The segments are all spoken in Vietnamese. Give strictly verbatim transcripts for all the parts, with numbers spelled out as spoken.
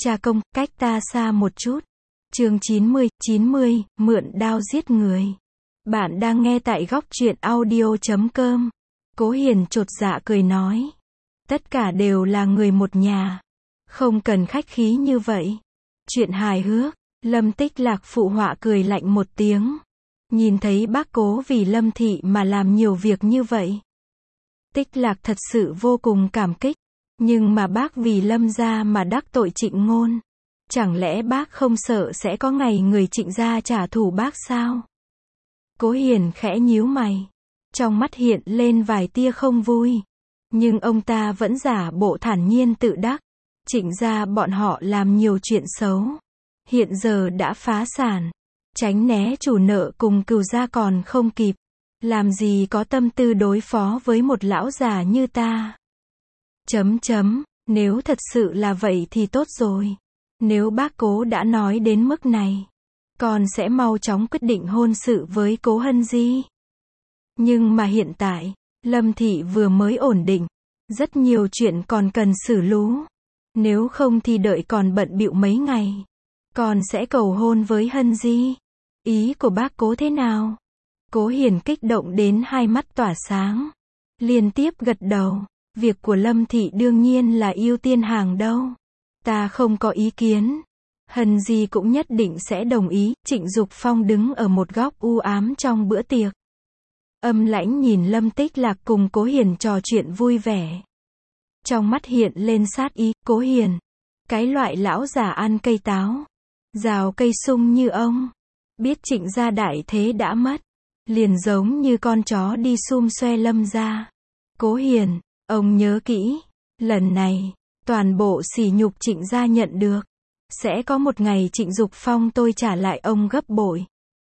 Cha công, cách ta xa một chút. Chương chín mươi, chín mươi, mượn đao giết người. Bạn đang nghe tại góc truyện audio chấm com. Cố Hiền chột dạ cười nói. Tất cả đều là người một nhà. Không cần khách khí như vậy. Chuyện hài hước. Lâm Tích Lạc phụ họa cười lạnh một tiếng. Nhìn thấy bác Cố vì Lâm Thị mà làm nhiều việc như vậy. Tích Lạc thật sự vô cùng cảm kích. Nhưng mà bác vì Lâm gia mà đắc tội Trịnh Ngôn. Chẳng lẽ bác không sợ sẽ có ngày người Trịnh gia trả thù bác sao? Cố Hiền khẽ nhíu mày. Trong mắt hiện lên vài tia không vui. Nhưng ông ta vẫn giả bộ thản nhiên tự đắc. Trịnh gia bọn họ làm nhiều chuyện xấu. Hiện giờ đã phá sản. Tránh né chủ nợ cùng cừu gia còn không kịp. Làm gì có tâm tư đối phó với một lão già như ta. Chấm chấm, nếu thật sự là vậy thì tốt rồi. Nếu bác Cố đã nói đến mức này, con sẽ mau chóng quyết định hôn sự với Cố Hân Di. Nhưng mà hiện tại, Lâm Thị vừa mới ổn định, rất nhiều chuyện còn cần xử lú. Nếu không thì đợi còn bận bịu mấy ngày, con sẽ cầu hôn với Hân Di. Ý của bác Cố thế nào? Cố Hiền kích động đến hai mắt tỏa sáng, liên tiếp gật đầu. Việc của Lâm Thị đương nhiên là ưu tiên hàng đầu. Ta không có ý kiến. Hân Di cũng nhất định sẽ đồng ý. Trịnh Dục Phong đứng ở một góc u ám trong bữa tiệc. Âm lãnh nhìn Lâm Tích Lạc cùng Cố Hiền trò chuyện vui vẻ. Trong mắt hiện lên sát ý. Cố Hiền, cái loại lão già ăn cây táo, rào cây sung như ông, biết Trịnh gia đại thế đã mất, liền giống như con chó đi sum xoe Lâm gia. Cố Hiền, ông nhớ kỹ, lần này, toàn bộ sỉ nhục Trịnh gia nhận được, sẽ có một ngày Trịnh Dục Phong tôi trả lại ông gấp bội.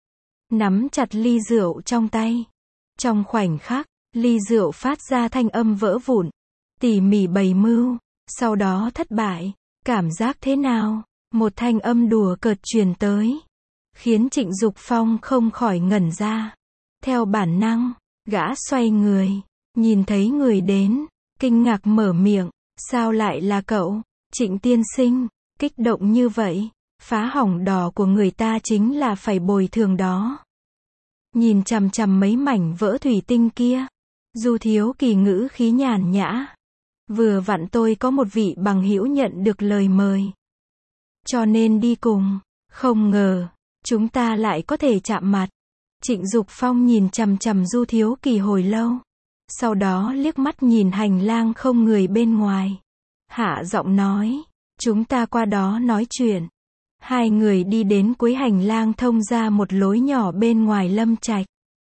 Nắm chặt ly rượu trong tay. Trong khoảnh khắc, ly rượu phát ra thanh âm vỡ vụn. Tỉ mỉ bày mưu, sau đó thất bại. Cảm giác thế nào? Một thanh âm đùa cợt truyền tới, khiến Trịnh Dục Phong không khỏi ngẩn ra. Theo bản năng, gã xoay người, nhìn thấy người đến, kinh ngạc mở miệng. Sao lại là cậu, Trịnh tiên sinh? Kích động như vậy, phá hỏng đò của người ta chính là phải bồi thường đó. Nhìn chằm chằm mấy mảnh vỡ thủy tinh kia, Du Thiếu Kỳ ngữ khí nhàn nhã. Vừa vặn tôi có một vị bằng hữu nhận được lời mời, cho nên đi cùng. Không ngờ, chúng ta lại có thể chạm mặt. Trịnh Dục Phong nhìn chằm chằm Du Thiếu Kỳ hồi lâu. Sau đó liếc mắt nhìn hành lang không người bên ngoài. Hạ giọng nói, chúng ta qua đó nói chuyện. Hai người đi đến cuối hành lang thông ra một lối nhỏ bên ngoài lâm trạch.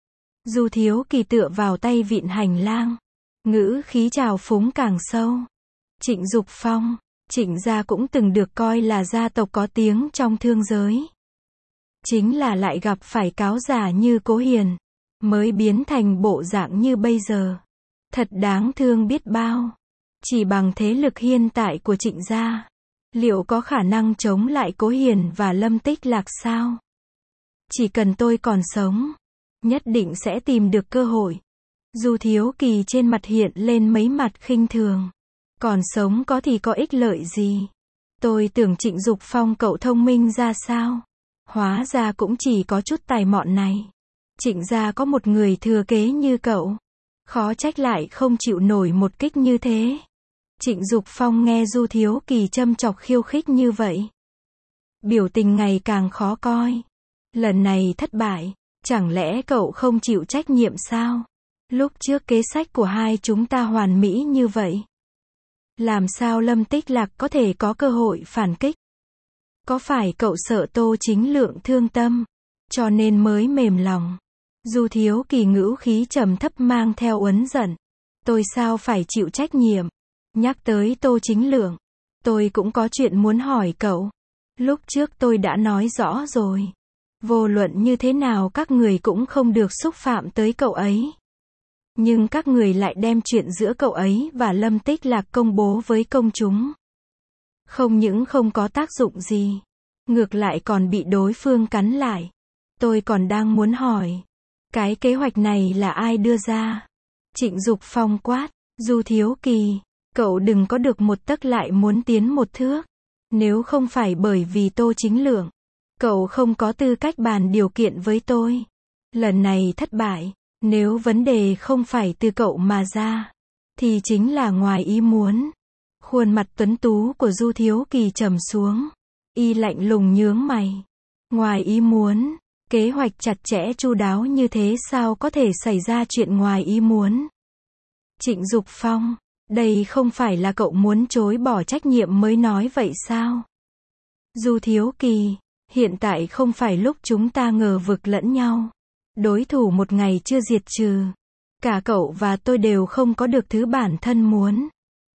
Du Thiếu Kỳ tựa vào tay vịn hành lang. Ngữ khí trào phúng càng sâu. Trịnh Dục Phong, Trịnh gia cũng từng được coi là gia tộc có tiếng trong thương giới. Chính là lại gặp phải cáo giả như Cố Hiền, mới biến thành bộ dạng như bây giờ. Thật đáng thương biết bao. Chỉ bằng thế lực hiện tại của Trịnh gia, liệu có khả năng chống lại Cố Hiền và Lâm Tích Lạc sao? Chỉ cần tôi còn sống, nhất định sẽ tìm được cơ hội. Du Thiếu Kỳ trên mặt hiện lên mấy mặt khinh thường. Còn sống có thì có ích lợi gì? Tôi tưởng Trịnh Dục Phong cậu thông minh ra sao? Hóa ra cũng chỉ có chút tài mọn này. Trịnh gia có một người thừa kế như cậu, khó trách lại không chịu nổi một kích như thế. Trịnh Dục Phong nghe Du Thiếu Kỳ châm chọc khiêu khích như vậy, biểu tình ngày càng khó coi. Lần này thất bại, chẳng lẽ cậu không chịu trách nhiệm sao? Lúc trước kế sách của hai chúng ta hoàn mỹ như vậy, làm sao Lâm Tích Lạc có thể có cơ hội phản kích? Có phải cậu sợ Tô Chính Lượng thương tâm, cho nên mới mềm lòng? Du Thiếu Kỳ ngữ khí trầm thấp mang theo uất giận. Tôi sao phải chịu trách nhiệm? Nhắc tới Tô Chính Lượng, tôi cũng có chuyện muốn hỏi cậu. Lúc trước tôi đã nói rõ rồi, vô luận như thế nào các người cũng không được xúc phạm tới cậu ấy. Nhưng các người lại đem chuyện giữa cậu ấy và Lâm Tích Lạc công bố với công chúng. Không những không có tác dụng gì, ngược lại còn bị đối phương cắn lại. Tôi còn đang muốn hỏi, cái kế hoạch này là ai đưa ra? Trịnh Dục Phong quát. Du Thiếu Kỳ, cậu đừng có được một tấc lại muốn tiến một thước. Nếu không phải bởi vì Tô Chính Lượng, cậu không có tư cách bàn điều kiện với tôi. Lần này thất bại, nếu vấn đề không phải từ cậu mà ra, thì chính là ngoài ý muốn. Khuôn mặt tuấn tú của Du Thiếu Kỳ trầm xuống. Y lạnh lùng nhướng mày. Ngoài ý muốn, kế hoạch chặt chẽ chu đáo như thế sao có thể xảy ra chuyện ngoài ý muốn? Trịnh Dục Phong, đây không phải là cậu muốn chối bỏ trách nhiệm mới nói vậy sao? Du Thiếu Kỳ, hiện tại không phải lúc chúng ta ngờ vực lẫn nhau. Đối thủ một ngày chưa diệt trừ. Cả cậu và tôi đều không có được thứ bản thân muốn.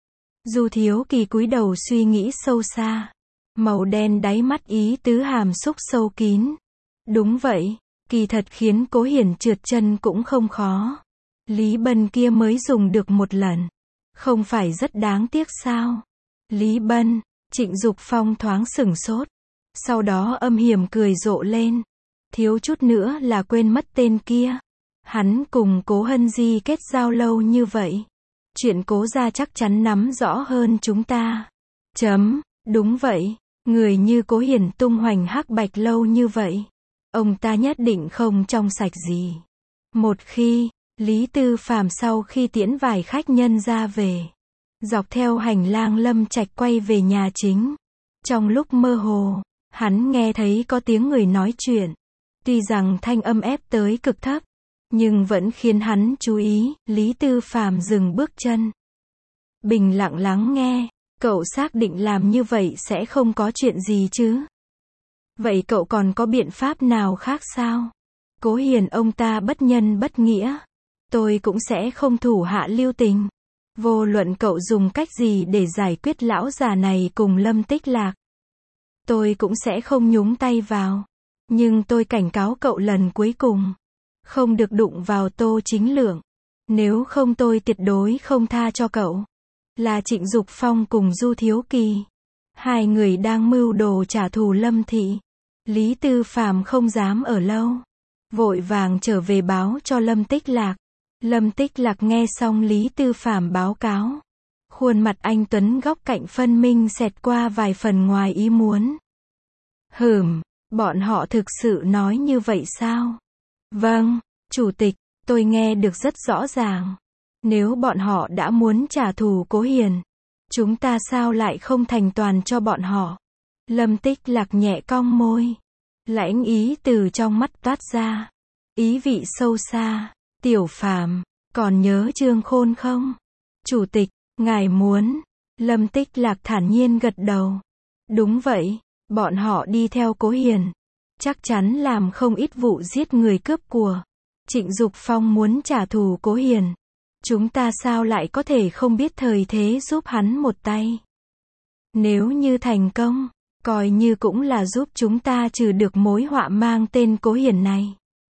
Du Thiếu Kỳ cúi đầu suy nghĩ sâu xa. Màu đen đáy mắt ý tứ hàm xúc sâu kín. Đúng vậy, kỳ thật khiến Cố Hiển trượt chân cũng không khó. Lý Bân kia mới dùng được một lần. Không phải rất đáng tiếc sao? Lý Bân, Trịnh Dục Phong thoáng sửng sốt. Sau đó âm hiểm cười rộ lên. Thiếu chút nữa là quên mất tên kia. Hắn cùng Cố Hân Di kết giao lâu như vậy. Chuyện Cố gia chắc chắn nắm rõ hơn chúng ta. Chấm, đúng vậy. Người như Cố Hiển tung hoành hắc bạch lâu như vậy. Ông ta nhất định không trong sạch gì. Một khi, Lý Tư Phàm sau khi tiễn vài khách nhân ra về. Dọc theo hành lang Lâm Trạch quay về nhà chính. Trong lúc mơ hồ, hắn nghe thấy có tiếng người nói chuyện. Tuy rằng thanh âm ép tới cực thấp, nhưng vẫn khiến hắn chú ý. Lý Tư Phàm dừng bước chân. Bình lặng lắng nghe. Cậu xác định làm như vậy sẽ không có chuyện gì chứ? Vậy cậu còn có biện pháp nào khác sao? Cố Hiền ông ta bất nhân bất nghĩa. Tôi cũng sẽ không thủ hạ lưu tình. Vô luận cậu dùng cách gì để giải quyết lão già này cùng Lâm Tích Lạc, tôi cũng sẽ không nhúng tay vào. Nhưng tôi cảnh cáo cậu lần cuối cùng. Không được đụng vào Tô Chính Lượng. Nếu không tôi tuyệt đối không tha cho cậu. Là Trịnh Dục Phong cùng Du Thiếu Kỳ. Hai người đang mưu đồ trả thù Lâm thị. Lý Tư Phàm không dám ở lâu. Vội vàng trở về báo cho Lâm Tích Lạc. Lâm Tích Lạc nghe xong Lý Tư Phàm báo cáo. Khuôn mặt anh tuấn góc cạnh phân minh xẹt qua vài phần ngoài ý muốn. Hửm, bọn họ thực sự nói như vậy sao? Vâng, Chủ tịch, tôi nghe được rất rõ ràng. Nếu bọn họ đã muốn trả thù Cố Hiền, chúng ta sao lại không thành toàn cho bọn họ? Lâm Tích Lạc nhẹ cong môi. Lãnh ý từ trong mắt toát ra. Ý vị sâu xa. Tiểu Phàm, còn nhớ Trương Khôn không? Chủ tịch, ngài muốn. Lâm Tích Lạc thản nhiên gật đầu. Đúng vậy, bọn họ đi theo Cố Hiền. Chắc chắn làm không ít vụ giết người cướp của. Trịnh Dục Phong muốn trả thù Cố Hiền. Chúng ta sao lại có thể không biết thời thế giúp hắn một tay? Nếu như thành công, coi như cũng là giúp chúng ta trừ được mối họa mang tên Cố Hiền này.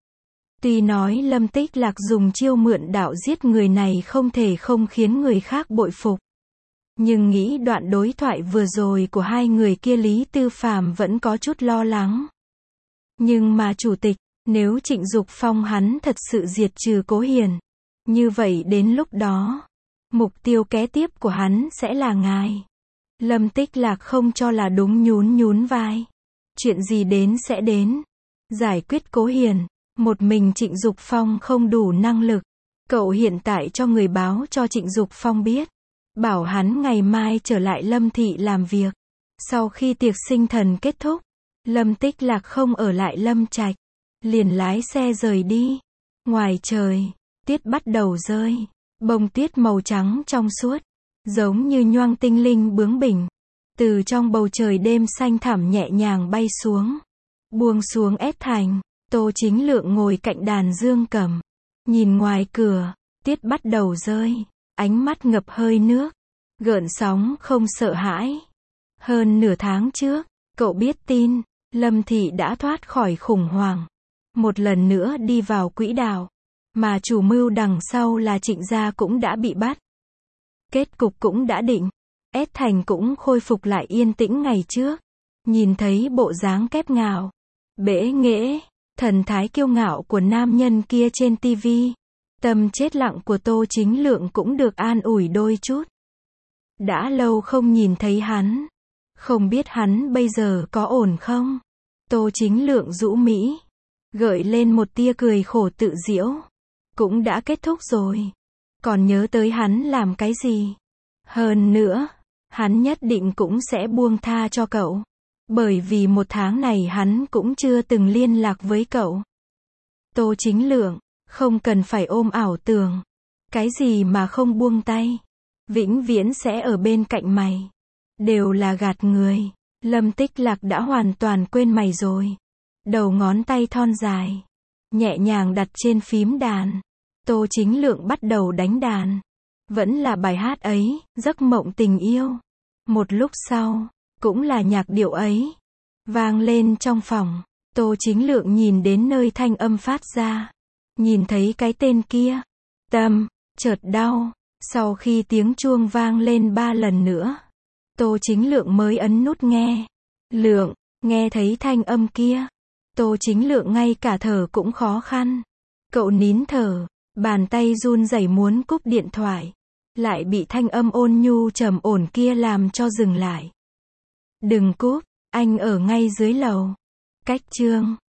Tuy nói Lâm Tích Lạc dùng chiêu mượn đạo giết người này không thể không khiến người khác bội phục. Nhưng nghĩ đoạn đối thoại vừa rồi của hai người kia Lý Tư Phàm vẫn có chút lo lắng. Nhưng mà chủ tịch, nếu Trịnh Dục Phong hắn thật sự diệt trừ Cố Hiền, như vậy đến lúc đó, mục tiêu kế tiếp của hắn sẽ là ngài. Lâm Tích Lạc không cho là đúng nhún nhún vai. Chuyện gì đến sẽ đến. Giải quyết Cố Hiền, một mình Trịnh Dục Phong không đủ năng lực. Cậu hiện tại cho người báo cho Trịnh Dục Phong biết. Bảo hắn ngày mai trở lại Lâm thị làm việc. Sau khi tiệc sinh thần kết thúc, Lâm Tích Lạc không ở lại Lâm Trạch. Liền lái xe rời đi. Ngoài trời, tuyết bắt đầu rơi. Bông tuyết màu trắng trong suốt, giống như nhoang tinh linh bướng bỉnh. Từ trong bầu trời đêm xanh thẳm nhẹ nhàng bay xuống. Buông xuống ép thành. Tô Chính Lượng ngồi cạnh đàn dương cầm. Nhìn ngoài cửa, tuyết bắt đầu rơi. Ánh mắt ngập hơi nước. Gợn sóng không sợ hãi. Hơn nửa tháng trước, cậu biết tin, Lâm thị đã thoát khỏi khủng hoảng. Một lần nữa đi vào quỹ đạo. Mà chủ mưu đằng sau là Trịnh gia cũng đã bị bắt. Kết cục cũng đã định. Ét Thành cũng khôi phục lại yên tĩnh ngày trước. Nhìn thấy bộ dáng kép ngạo, bẽ nghễ, thần thái kiêu ngạo của nam nhân kia trên tivi. Tâm chết lặng của Tô Chính Lượng cũng được an ủi đôi chút. Đã lâu không nhìn thấy hắn. Không biết hắn bây giờ có ổn không? Tô Chính Lượng rũ mỹ, gợi lên một tia cười khổ tự giễu. Cũng đã kết thúc rồi. Còn nhớ tới hắn làm cái gì? Hơn nữa, hắn nhất định cũng sẽ buông tha cho cậu. Bởi vì một tháng này hắn cũng chưa từng liên lạc với cậu. Tô Chính Lượng, không cần phải ôm ảo tưởng. Cái gì mà không buông tay, vĩnh viễn sẽ ở bên cạnh mày. Đều là gạt người. Lâm Tích Lạc đã hoàn toàn quên mày rồi. Đầu ngón tay thon dài, nhẹ nhàng đặt trên phím đàn. Tô Chính Lượng bắt đầu đánh đàn. Vẫn là bài hát ấy, Giấc mộng tình yêu. Một lúc sau, cũng là nhạc điệu ấy, vang lên trong phòng. Tô Chính Lượng nhìn đến nơi thanh âm phát ra. Nhìn thấy cái tên kia. Tâm, chợt đau. Sau khi tiếng chuông vang lên ba lần nữa, Tô Chính Lượng mới ấn nút nghe. Lượng, nghe thấy thanh âm kia. Tô Chính Lượng ngay cả thở cũng khó khăn. Cậu nín thở, bàn tay run rẩy muốn cúp điện thoại. Lại bị thanh âm ôn nhu trầm ổn kia làm cho dừng lại. Đừng cúp, anh ở ngay dưới lầu. Cách chương